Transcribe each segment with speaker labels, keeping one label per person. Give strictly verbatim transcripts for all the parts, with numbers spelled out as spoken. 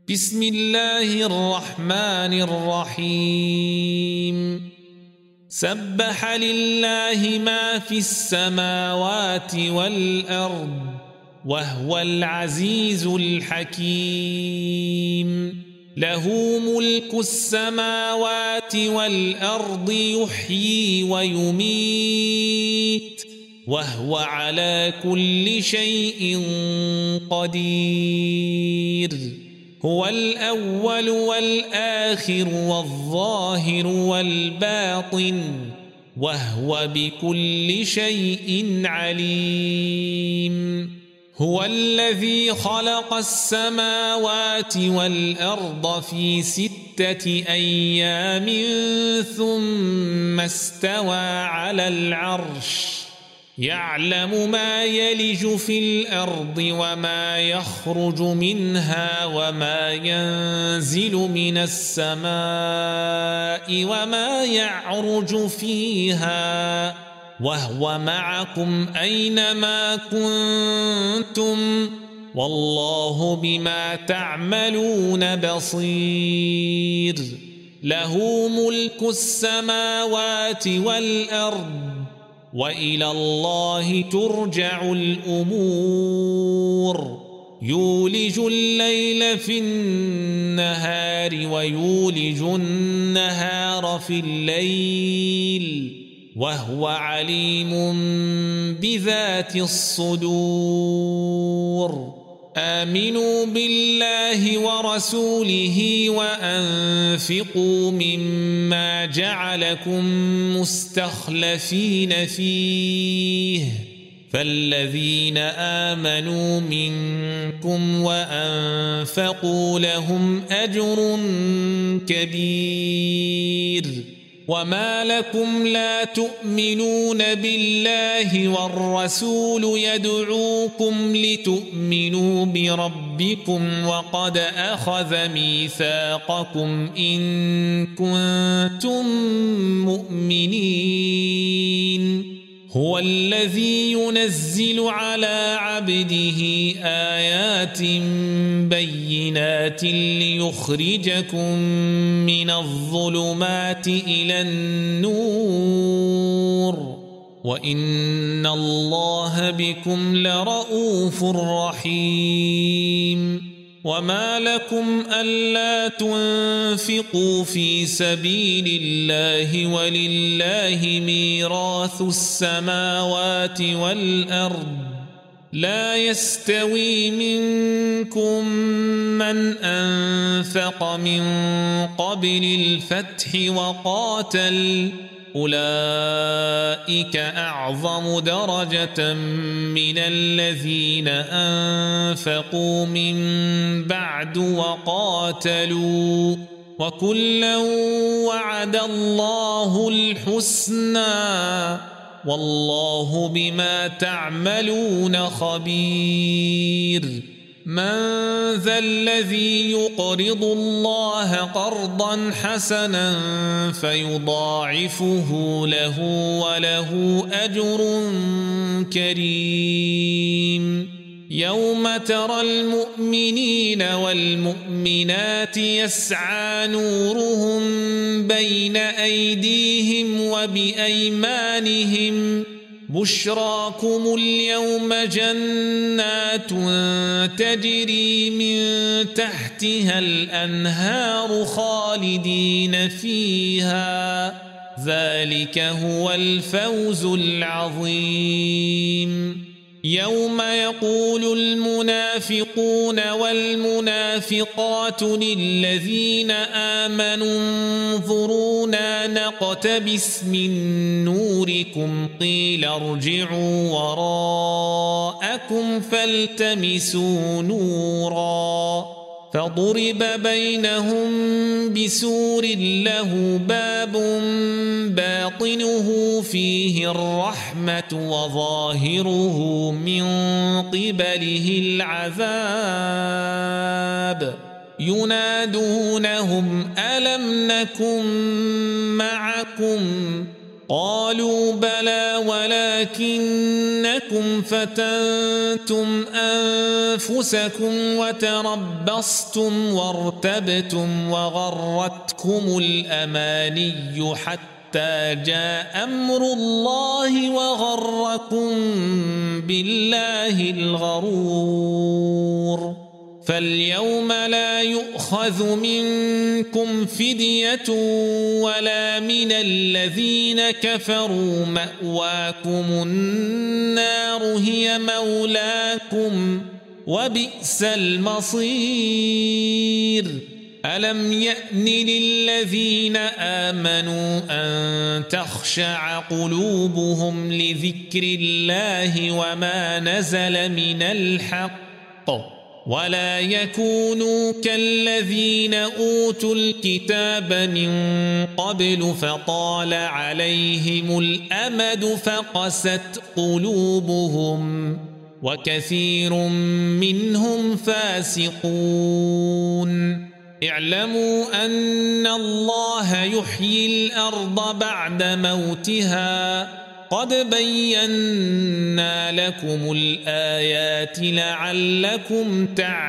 Speaker 1: بسم الله الرحمن الرحيم سبح لله ما في السماوات والأرض وهو العزيز الحكيم له ملك السماوات والأرض يحيي ويميت وهو على كل شيء قدير هو الأول والآخر والظاهر والباطن وهو بكل شيء عليم هو الذي خلق السماوات والأرض في ستة أيام ثم استوى على العرش يعلم ما يلج في الأرض وما يخرج منها وما ينزل من السماء وما يعرج فيها وهو معكم أينما كنتم والله بما تعملون بصير له ملك السماوات والأرض وإلى الله ترجع الأمور يولج الليل في النهار ويولج النهار في الليل وهو عليم بذات الصدور آمنوا بالله ورسوله وأنفقوا مما جعلكم مستخلفين فيه فالذين آمنوا منكم وأنفقوا لهم أجر كبير وما لكم لا تؤمنون بالله والرسول يدعوكم لتؤمنوا بربكم وقد أخذ ميثاقكم إن كنتم مؤمنين هو الذي ينزل على عبده آيات بينات ليخرجكم من الظلمات إلى النور وإن الله بكم لرؤوف رحيم وما لكم ألا تنفقوا في سبيل الله ولله ميراث السماوات والأرض لا يستوي منكم من أنفق من قبل الفتح وقاتل أولئك أعظم درجة من الذين أنفقوا من بعد وقاتلوا وكلا وعد الله الحسنى والله بما تعملون خبير من ذا الذي يقرض الله قرضا حسنا فيضاعفه له وله أجر كريم يوم ترى المؤمنين والمؤمنات يسعى نورهم بين أيديهم وبأيمانهم بشراكم اليوم جنات تجري من تحتها الأنهار خالدين فيها ذلك هو الفوز العظيم يوم يقول المنافقون والمنافقات للذين آمنوا انظرونا نقتبس من نوركم قيل ارجعوا وراءكم فالتمسوا نورا فضرب بينهم بسور له باب باطنه فيه الرحمة وظاهره من قبله العذاب ينادونهم ألم نكن معكم قالوا بلى ولكنكم فتنتم أنفسكم وتربصتم وارتبتم وغرتكم الأماني حتى جاء أمر الله وغركم بالله الغرور فاليوم لا يؤخذ منكم فدية ولا من الذين كفروا مأواكم النار هي مولاكم وبئس المصير ألم يأن للذين آمنوا أن تخشع قلوبهم لذكر الله وما نزل من الحق ولا يكونوا كالذين أوتوا الكتاب من قبل فطال عليهم الأمد فقست قلوبهم وكثير منهم فاسقون اعلموا أن الله يحيي الأرض بعد موتها قد بينا لكم الآيات لعلكم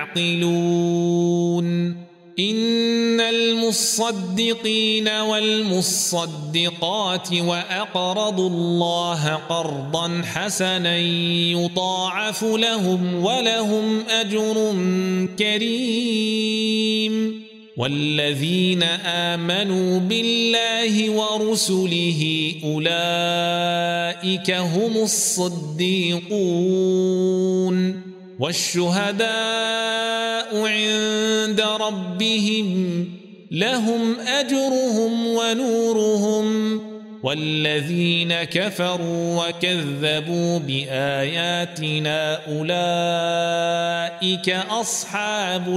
Speaker 1: تعقلون إن المصدقين والمصدقات وأقرضوا الله قرضا حسنا يضاعف لهم ولهم أجر كريم والذين آمنوا بالله ورسله أولئك هم الصديقون والشهداء عند ربهم لهم أجرهم ونورهم والذين كفروا وكذبوا بآياتنا أولئك أصحاب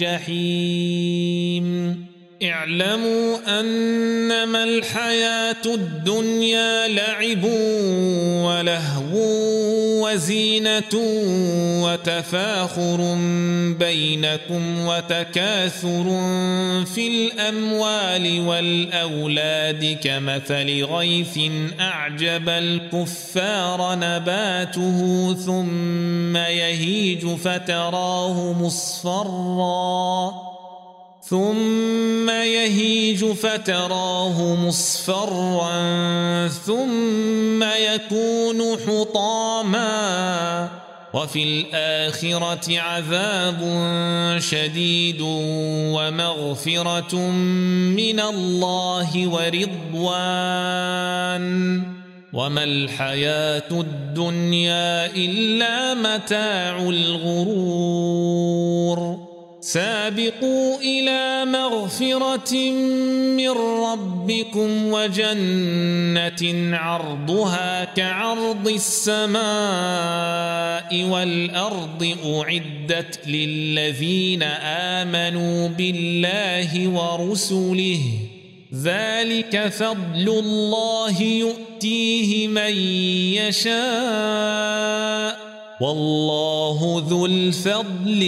Speaker 1: الجحيم اعلموا أنما الحياة الدنيا لعب ولهو وزينة وتفاخر بينكم وتكاثر في الأموال والأولاد كمثل غيث أعجب الكفار نباته ثم يهيج فتراه مصفرا ثم يهيج فتراه مصفرا ثم يكون حطاما وفي الآخرة عذاب شديد ومغفرة من الله ورضوان وما الحياة الدنيا إلا متاع الغرور سابقوا إلى مغفرة من ربكم وجنة عرضها كعرض السماء والأرض أعدت للذين آمنوا بالله ورسله ذلك فضل الله يؤتيه من يشاء والله ذو الفضل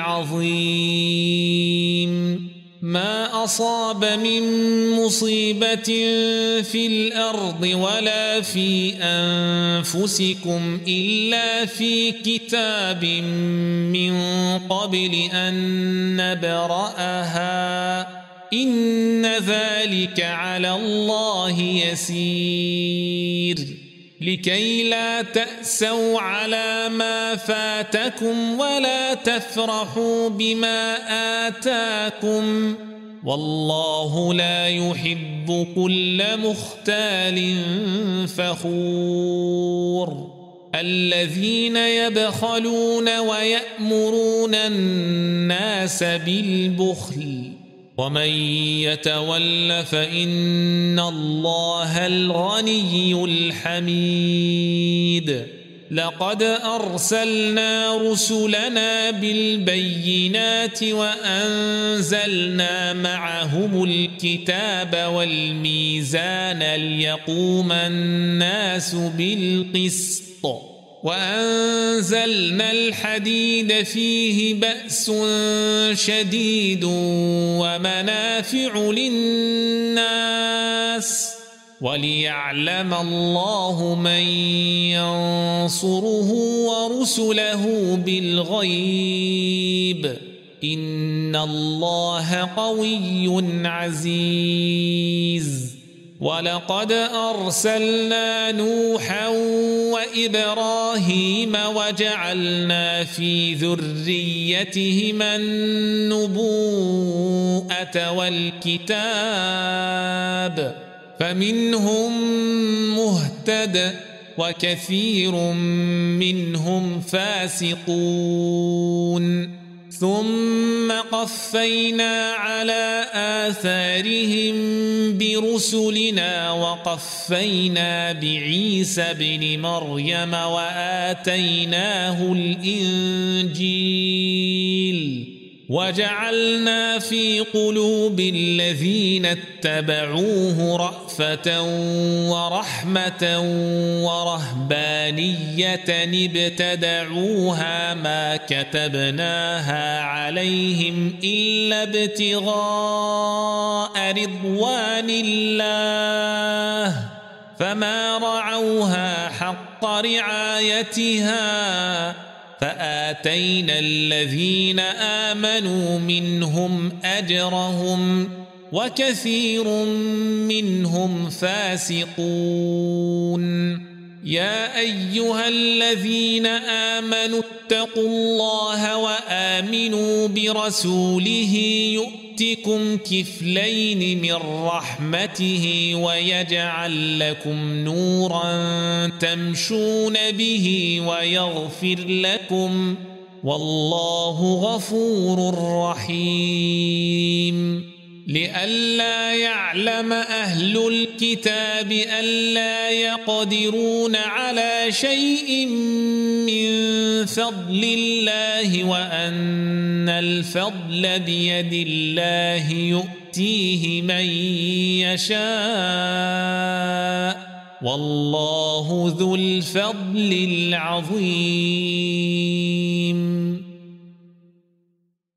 Speaker 1: العظيم ما أصاب من مصيبة في الأرض ولا في أنفسكم إلا في كتاب من قبل أن نبرأها إن ذلك على الله يسير لكي لا تأسوا على ما فاتكم ولا تفرحوا بما آتاكم والله لا يحب كل مختال فخور الذين يبخلون ويأمرون الناس بالبخل ومن يتول فإن الله الغني الحميد لقد أرسلنا رسلنا بالبينات وأنزلنا معهم الكتاب والميزان ليقوم الناس بالقسط وأنزلنا الحديد فيه بأس شديد ومنافع للناس وليعلم الله من ينصره ورسله بالغيب إن الله قوي عزيز ولقد أرسلنا نوحا وإبراهيم وجعلنا في ذريتهما النبوءة والكتاب فمنهم مهتد وكثير منهم فاسقون ثم قفينا على آثارهم برسلنا وقفينا بعيسى ابن مريم وآتيناه الإنجيل وجعلنا في قلوب الذين اتبعوه رأفة ورحمة ورهبانية ابتدعوها ما كتبناها عليهم إلا ابتغاء رضوان الله فما رعوها حق رعايتها فآتينا الذين آمنوا منهم أجرهم وكثير منهم فاسقون يا أيها الذين آمنوا اتقوا الله وآمنوا برسوله يؤتكم كفلين من رحمته ويجعل لكم نورا تمشون به ويغفر لكم والله غفور رحيم لئلا يعلم أهل الكتاب ألا يقدرون على شيء من فضل الله وأن الفضل بيد الله يؤتيه من يشاء والله ذو الفضل العظيم